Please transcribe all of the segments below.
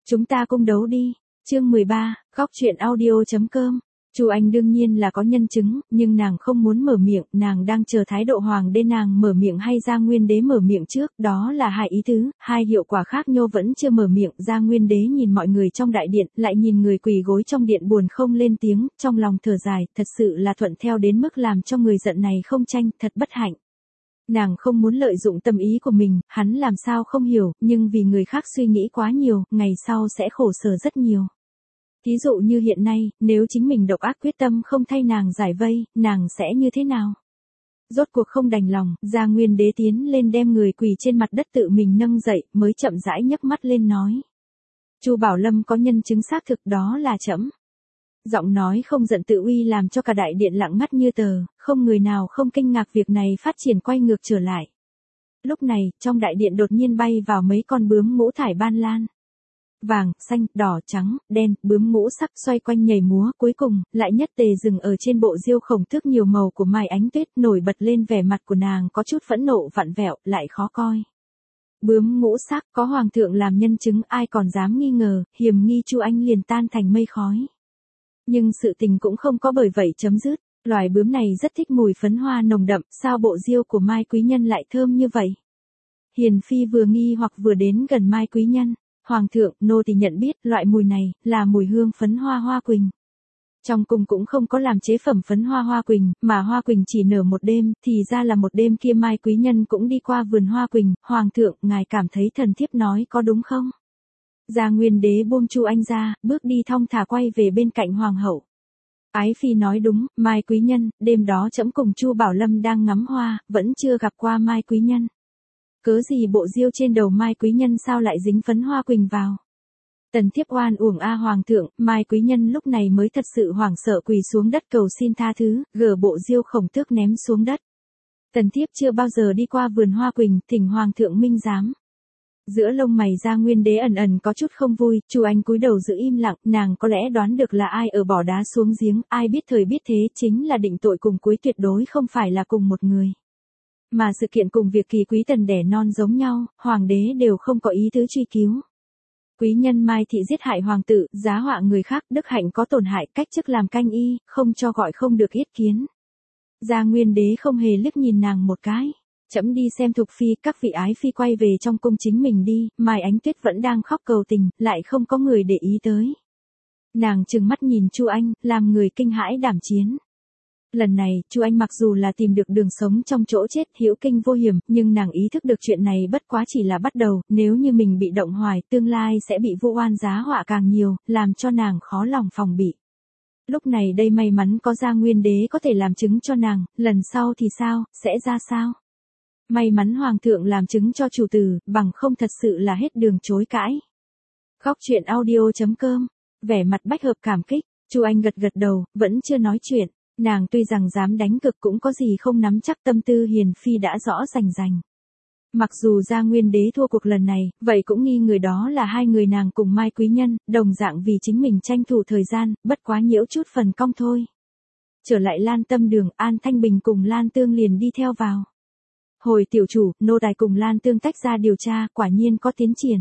Chúng ta cung đấu đi. Chương 13, góc truyện audio.com. Chu Anh đương nhiên là có nhân chứng, nhưng nàng không muốn mở miệng, nàng đang chờ thái độ hoàng đế nàng mở miệng hay Gia Nguyên đế mở miệng trước, đó là hai ý tứ, hai hiệu quả khác nhau. Vẫn chưa mở miệng, Gia Nguyên đế nhìn mọi người trong đại điện, lại nhìn người quỳ gối trong điện buồn không lên tiếng, trong lòng thở dài, thật sự là thuận theo đến mức làm cho người giận này không tranh, thật bất hạnh. Nàng không muốn lợi dụng tâm ý của mình, hắn làm sao không hiểu, nhưng vì người khác suy nghĩ quá nhiều, ngày sau sẽ khổ sở rất nhiều. Thí dụ như hiện nay, nếu chính mình độc ác quyết tâm không thay nàng giải vây, nàng sẽ như thế nào? Rốt cuộc không đành lòng, Gia Nguyên đế tiến lên đem người quỳ trên mặt đất tự mình nâng dậy, mới chậm rãi nhấc mắt lên nói. Chu Bảo Lâm có nhân chứng xác thực, đó là trẫm. Giọng nói không giận tự uy làm cho cả đại điện lặng ngắt như tờ, không người nào không kinh ngạc việc này phát triển quay ngược trở lại. Lúc này, trong đại điện đột nhiên bay vào mấy con bướm ngũ thải ban lan. Vàng, xanh, đỏ, trắng, đen, bướm ngũ sắc xoay quanh nhảy múa, cuối cùng, lại nhất tề dừng ở trên bộ diêu khổng tước nhiều màu của Mai Ánh Tuyết, nổi bật lên vẻ mặt của nàng có chút phẫn nộ vặn vẹo, lại khó coi. Bướm ngũ sắc, có hoàng thượng làm nhân chứng, ai còn dám nghi ngờ, hiềm nghi Chu Anh liền tan thành mây khói. Nhưng sự tình cũng không có bởi vậy chấm dứt, loài bướm này rất thích mùi phấn hoa nồng đậm, sao bộ diêu của Mai Quý Nhân lại thơm như vậy? Hiền phi vừa nghi hoặc vừa đến gần Mai Quý Nhân. Hoàng thượng, nô tỳ nhận biết, loại mùi này, là mùi hương phấn hoa hoa quỳnh. Trong cung cũng không có làm chế phẩm phấn hoa hoa quỳnh, mà hoa quỳnh chỉ nở một đêm, thì ra là một đêm kia Mai Quý Nhân cũng đi qua vườn hoa quỳnh. Hoàng thượng, ngài cảm thấy thần thiếp nói có đúng không? Gia Nguyên đế buông Chu Anh ra, bước đi thong thả quay về bên cạnh hoàng hậu. Ái phi nói đúng, Mai Quý Nhân, đêm đó trẫm cùng Chu Bảo Lâm đang ngắm hoa, vẫn chưa gặp qua Mai Quý Nhân. Cớ gì bộ diêu trên đầu Mai Quý Nhân sao lại dính phấn hoa quỳnh vào? Tần thiếp oan uổng a hoàng thượng. Mai Quý Nhân lúc này mới thật sự hoảng sợ quỳ xuống đất cầu xin tha thứ, gỡ bộ diêu khổng tước ném xuống đất. Tần thiếp chưa bao giờ đi qua vườn hoa quỳnh, thỉnh hoàng thượng minh giám. Giữa lông mày Gia Nguyên đế ẩn ẩn có chút không vui, Chu Anh cúi đầu giữ im lặng, nàng có lẽ đoán được là ai ở bỏ đá xuống giếng, ai biết thời biết thế, chính là định tội cùng cuối tuyệt đối không phải là cùng một người. Mà sự kiện cùng việc Kỳ Quý Tần đẻ non giống nhau, hoàng đế đều không có ý tứ truy cứu. Quý nhân Mai thị giết hại hoàng tử, giá họa người khác, đức hạnh có tổn hại, cách chức làm canh y, không cho gọi không được yết kiến. Gia Nguyên đế không hề liếc nhìn nàng một cái. Trẫm đi xem Thục phi, các vị ái phi quay về trong cung chính mình đi. Mai Ánh Tuyết vẫn đang khóc cầu tình, lại không có người để ý tới. Nàng trừng mắt nhìn Chu Anh, làm người kinh hãi đảm chiến. Lần này, Chu Anh mặc dù là tìm được đường sống trong chỗ chết, hữu kinh vô hiểm, nhưng nàng ý thức được chuyện này bất quá chỉ là bắt đầu, nếu như mình bị động hoài, tương lai sẽ bị vu oan giá họa càng nhiều, làm cho nàng khó lòng phòng bị. Lúc này đây may mắn có Gia Nguyên đế có thể làm chứng cho nàng, lần sau thì sao, sẽ ra sao? May mắn hoàng thượng làm chứng cho chủ tử, bằng không thật sự là hết đường chối cãi. Góc truyện audio.com, vẻ mặt Bách Hợp cảm kích, Chu Anh gật gật đầu, vẫn chưa nói chuyện. Nàng tuy rằng dám đánh cực cũng có gì không nắm chắc, tâm tư hiền phi đã rõ rành rành. Mặc dù Gia Nguyên đế thua cuộc lần này, vậy cũng nghi người đó là hai người nàng cùng Mai Quý Nhân, đồng dạng vì chính mình tranh thủ thời gian, bất quá nhiễu chút phần cong thôi. Trở lại Lan Tâm Đường, An Thanh Bình cùng Lan Tương liền đi theo vào. Hồi tiểu chủ, nô tài cùng Lan Tương tách ra điều tra, quả nhiên có tiến triển.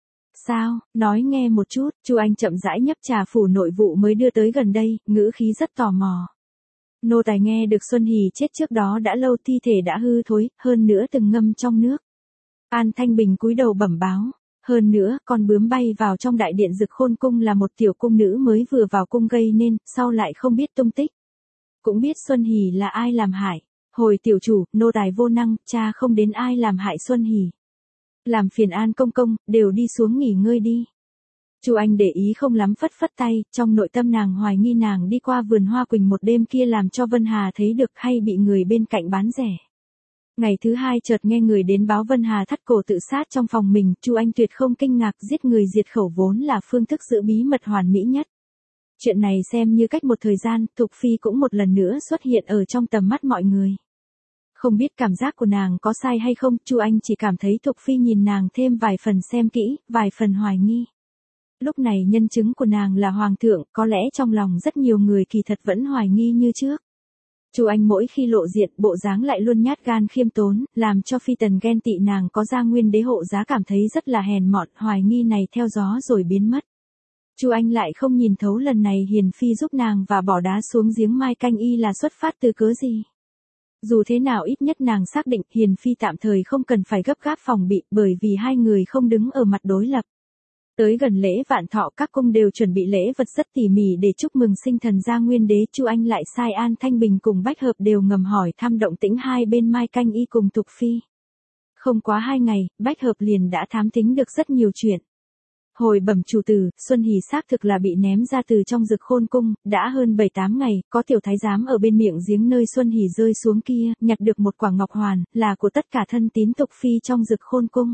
Sao, nói nghe một chút. Chu Anh chậm rãi nhấp trà phủ nội vụ mới đưa tới gần đây, ngữ khí rất tò mò. Nô tài nghe được Xuân Hỷ chết trước đó đã lâu, thi thể đã hư thối, hơn nữa từng ngâm trong nước. An Thanh Bình cúi đầu bẩm báo. Hơn nữa, con bướm bay vào trong đại điện Dực Khôn cung là một tiểu cung nữ mới vừa vào cung gây nên, sau lại không biết tung tích. Cũng biết Xuân Hỷ là ai làm hại. Hồi tiểu chủ, nô tài vô năng, cha không đến ai làm hại Xuân Hỷ. Làm phiền An công công, đều đi xuống nghỉ ngơi đi. Chu Anh để ý không lắm phất phất tay, trong nội tâm nàng hoài nghi nàng đi qua vườn hoa quỳnh một đêm kia làm cho Vân Hà thấy được hay bị người bên cạnh bán rẻ. Ngày thứ hai chợt nghe người đến báo Vân Hà thắt cổ tự sát trong phòng mình, Chu Anh tuyệt không kinh ngạc, giết người diệt khẩu vốn là phương thức giữ bí mật hoàn mỹ nhất. Chuyện này xem như cách một thời gian, Thục phi cũng một lần nữa xuất hiện ở trong tầm mắt mọi người. Không biết cảm giác của nàng có sai hay không, Chu Anh chỉ cảm thấy Thục phi nhìn nàng thêm vài phần xem kỹ, vài phần hoài nghi. Lúc này nhân chứng của nàng là hoàng thượng, có lẽ trong lòng rất nhiều người kỳ thật vẫn hoài nghi như trước. Chu Anh mỗi khi lộ diện, bộ dáng lại luôn nhát gan khiêm tốn, làm cho Phi Tần ghen tị nàng có Gia Nguyên Đế hộ giá, cảm thấy rất là hèn mọn, hoài nghi này theo gió rồi biến mất. Chu Anh lại không nhìn thấu lần này Hiền Phi giúp nàng và bỏ đá xuống giếng Mai Canh Y là xuất phát từ cớ gì. Dù thế nào ít nhất nàng xác định Hiền Phi tạm thời không cần phải gấp gáp phòng bị, bởi vì hai người không đứng ở mặt đối lập. Tới gần lễ vạn thọ, các cung đều chuẩn bị lễ vật rất tỉ mỉ để chúc mừng sinh thần Gia Nguyên Đế. Chu Anh lại sai An Thanh Bình cùng Bách Hợp đều ngầm hỏi thăm động tĩnh hai bên Mai Canh Y cùng Thục Phi. Không quá 2 ngày, Bách Hợp liền đã thám thính được rất nhiều chuyện. Hồi bẩm chủ tử, Xuân Hỷ xác thực là bị ném ra từ trong Dực Khôn cung, đã hơn 7-8 ngày, có tiểu thái giám ở bên miệng giếng nơi Xuân Hỷ rơi xuống kia, nhặt được một quả ngọc hoàn, là của tất cả thân tín Thục Phi trong Dực Khôn cung.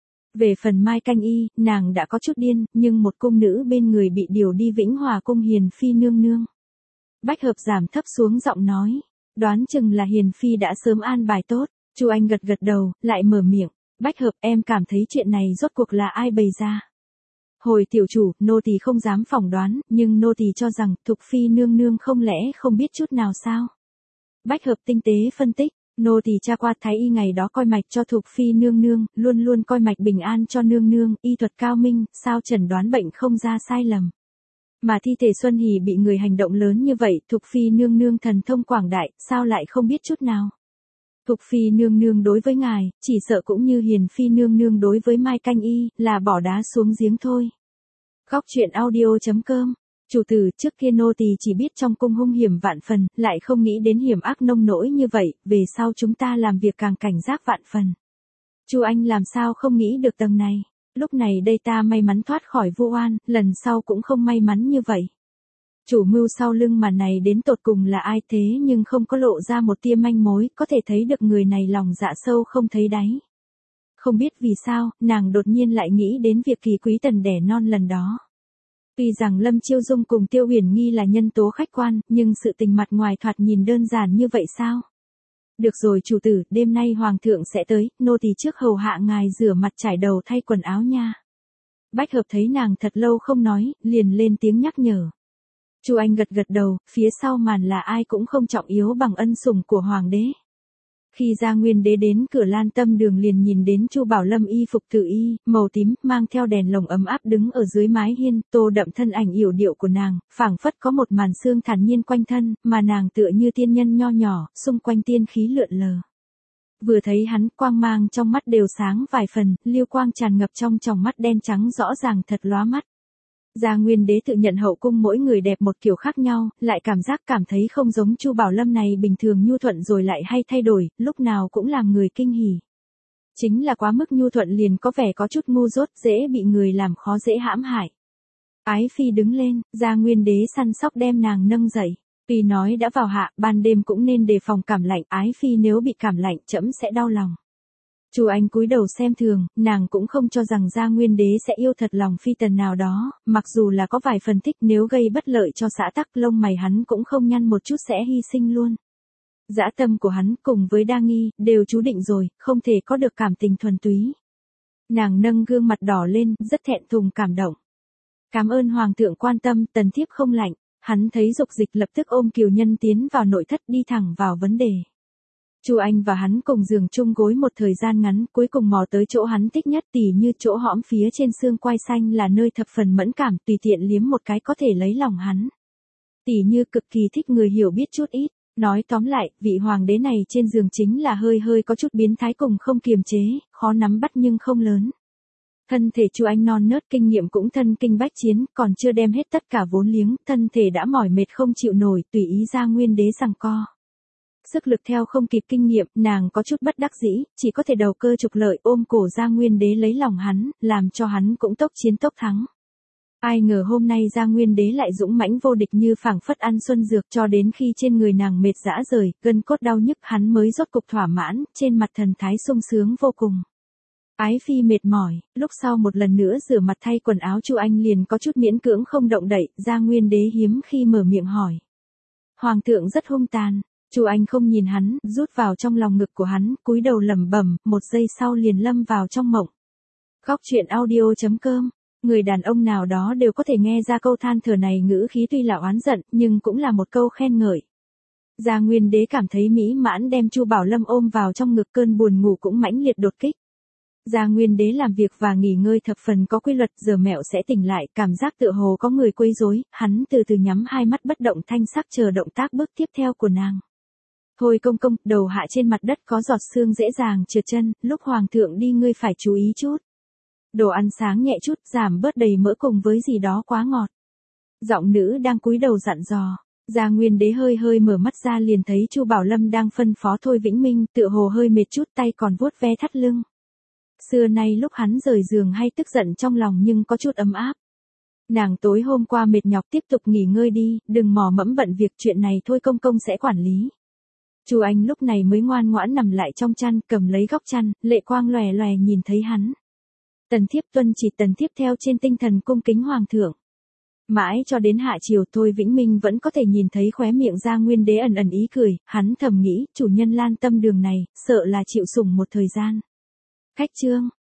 Về phần Mai Canh Y, nàng đã có chút điên, nhưng một cung nữ bên người bị điều đi Vĩnh Hòa cung Hiền Phi nương nương. Bách Hợp giảm thấp xuống giọng nói, đoán chừng là Hiền Phi đã sớm an bài tốt. Chu Anh gật gật đầu, lại mở miệng, Bách Hợp, em cảm thấy chuyện này rốt cuộc là ai bày ra. Hồi tiểu chủ, nô tỳ không dám phỏng đoán, nhưng nô tỳ cho rằng Thục Phi nương nương không lẽ không biết chút nào sao. Bách Hợp tinh tế phân tích, nô tỳ tra qua thái y ngày đó coi mạch cho Thục Phi nương nương, luôn luôn coi mạch bình an cho nương nương, y thuật cao minh, sao chẩn đoán bệnh không ra sai lầm. Mà thi thể Xuân Hỷ bị người hành động lớn như vậy, Thục Phi nương nương thần thông quảng đại, sao lại không biết chút nào. Thục Phi nương nương đối với ngài, chỉ sợ cũng như Hiền Phi nương nương đối với Mai Canh Y, là bỏ đá xuống giếng thôi. Góc truyện audio.com. Chủ tử, trước kia nô tỳ chỉ biết trong cung hung hiểm vạn phần, lại không nghĩ đến hiểm ác nông nỗi như vậy, về sau chúng ta làm việc càng cảnh giác vạn phần. Chu Anh làm sao không nghĩ được tầng này, lúc này đây ta may mắn thoát khỏi vu oan, lần sau cũng không may mắn như vậy. Chủ mưu sau lưng màn này đến tột cùng là ai thế, nhưng không có lộ ra một tia manh mối, có thể thấy được người này lòng dạ sâu không thấy đáy. Không biết vì sao, nàng đột nhiên lại nghĩ đến việc Kỳ Quý Tần đẻ non lần đó. Tuy rằng Lâm Chiêu Dung cùng Tiêu Uyển Nghi là nhân tố khách quan, nhưng sự tình mặt ngoài thoạt nhìn đơn giản như vậy sao? Được rồi chủ tử, đêm nay hoàng thượng sẽ tới, nô tỳ trước hầu hạ ngài rửa mặt trải đầu thay quần áo nha. Bách Hợp thấy nàng thật lâu không nói, liền lên tiếng nhắc nhở. Chu Anh gật gật đầu, phía sau màn là ai cũng không trọng yếu bằng ân sủng của hoàng đế. Khi Gia Nguyên Đế đến cửa Lan Tâm Đường liền nhìn đến Chu Bảo Lâm y phục tự y, màu tím, mang theo đèn lồng ấm áp đứng ở dưới mái hiên, tô đậm thân ảnh yểu điệu của nàng, phảng phất có một màn sương thản nhiên quanh thân, mà nàng tựa như tiên nhân nho nhỏ, xung quanh tiên khí lượn lờ. Vừa thấy hắn, quang mang trong mắt đều sáng vài phần, liêu quang tràn ngập trong tròng mắt đen trắng rõ ràng thật lóa mắt. Gia Nguyên Đế tự nhận hậu cung mỗi người đẹp một kiểu khác nhau, lại cảm thấy không giống Chu Bảo Lâm này bình thường nhu thuận rồi lại hay thay đổi, lúc nào cũng làm người kinh hỉ. Chính là quá mức nhu thuận liền có vẻ có chút ngu dốt, dễ bị người làm khó dễ hãm hại. Ái Phi đứng lên, Gia Nguyên Đế săn sóc đem nàng nâng dậy. Tuy nói đã vào hạ, ban đêm cũng nên đề phòng cảm lạnh, Ái Phi nếu bị cảm lạnh trẫm sẽ đau lòng. Chu Anh cúi đầu xem thường, nàng cũng không cho rằng Gia Nguyên Đế sẽ yêu thật lòng phi tần nào đó, mặc dù là có vài phần thích, nếu gây bất lợi cho xã tắc, lông mày hắn cũng không nhăn một chút sẽ hy sinh luôn. Dã tâm của hắn cùng với đa nghi, đều chú định rồi, không thể có được cảm tình thuần túy. Nàng nâng gương mặt đỏ lên, rất thẹn thùng cảm động. Cảm ơn hoàng thượng quan tâm, tần thiếp không lạnh. Hắn thấy dục dịch lập tức ôm Kiều Nhân tiến vào nội thất, đi thẳng vào vấn đề. Chu Anh và hắn cùng giường chung gối một thời gian ngắn, cuối cùng mò tới chỗ hắn thích nhất, tỉ như chỗ hõm phía trên xương quai xanh là nơi thập phần mẫn cảm, tùy tiện liếm một cái có thể lấy lòng hắn. Tỉ như cực kỳ thích người hiểu biết chút ít. Nói tóm lại, vị hoàng đế này trên giường chính là hơi có chút biến thái cùng không kiềm chế, khó nắm bắt nhưng không lớn. Thân thể Chu Anh non nớt, kinh nghiệm cũng thân kinh bách chiến, còn chưa đem hết tất cả vốn liếng, thân thể đã mỏi mệt không chịu nổi, tùy ý Gia Nguyên Đế giằng co. Sức lực theo không kịp kinh nghiệm, nàng có chút bất đắc dĩ, chỉ có thể đầu cơ trục lợi, ôm cổ Gia Nguyên Đế lấy lòng hắn, làm cho hắn cũng tốc chiến tốc thắng. Ai ngờ hôm nay Gia Nguyên Đế lại dũng mãnh vô địch như phảng phất ăn xuân dược, cho đến khi trên người nàng mệt rã rời, gân cốt đau nhức, hắn mới rốt cục thỏa mãn, trên mặt thần thái sung sướng vô cùng. Ái Phi mệt mỏi, lúc sau một lần nữa rửa mặt thay quần áo, Chu Anh liền có chút miễn cưỡng không động đậy, Gia Nguyên Đế hiếm khi mở miệng hỏi. Hoàng thượng rất hung tàn. Chu Anh không nhìn hắn, rút vào trong lòng ngực của hắn, cúi đầu lẩm bẩm, một giây sau liền lâm vào trong mộng. Góc truyện audio.com. Người đàn ông nào đó đều có thể nghe ra câu than thở này, ngữ khí tuy là oán giận, nhưng cũng là một câu khen ngợi. Gia Nguyên Đế cảm thấy mỹ mãn đem Chu Bảo Lâm ôm vào trong ngực, cơn buồn ngủ cũng mãnh liệt đột kích. Gia Nguyên Đế làm việc và nghỉ ngơi thập phần có quy luật, giờ mẹo sẽ tỉnh lại, cảm giác tựa hồ có người quấy rối, hắn từ từ nhắm hai mắt bất động thanh sắc chờ động tác bước tiếp theo của nàng. Thôi công công, đầu hạ trên mặt đất có giọt sương dễ dàng trượt chân, lúc hoàng thượng đi ngươi phải chú ý chút. Đồ ăn sáng nhẹ chút, giảm bớt đầy mỡ cùng với gì đó quá ngọt. Giọng nữ đang cúi đầu dặn dò. Gia Nguyên Đế hơi hơi mở mắt ra liền thấy Chu Bảo Lâm đang phân phó Thôi Vĩnh Minh, tựa hồ hơi mệt chút, tay còn vuốt ve thắt lưng. Xưa nay lúc hắn rời giường hay tức giận trong lòng nhưng có chút ấm áp. Nàng tối hôm qua mệt nhọc, tiếp tục nghỉ ngơi đi, đừng mò mẫm bận việc, chuyện này Thôi công công sẽ quản lý. Chu Anh lúc này mới ngoan ngoãn nằm lại trong chăn, cầm lấy góc chăn, lệ quang lòe lòe nhìn thấy hắn. Tần thiếp tuân chỉ, tần thiếp theo trên tinh thần cung kính hoàng thượng. Mãi cho đến hạ chiều, Thôi Vĩnh Minh vẫn có thể nhìn thấy khóe miệng Gia Nguyên Đế ẩn ẩn ý cười, hắn thầm nghĩ, chủ nhân Lan Tâm đường này, sợ là chịu sủng một thời gian. Khách trương.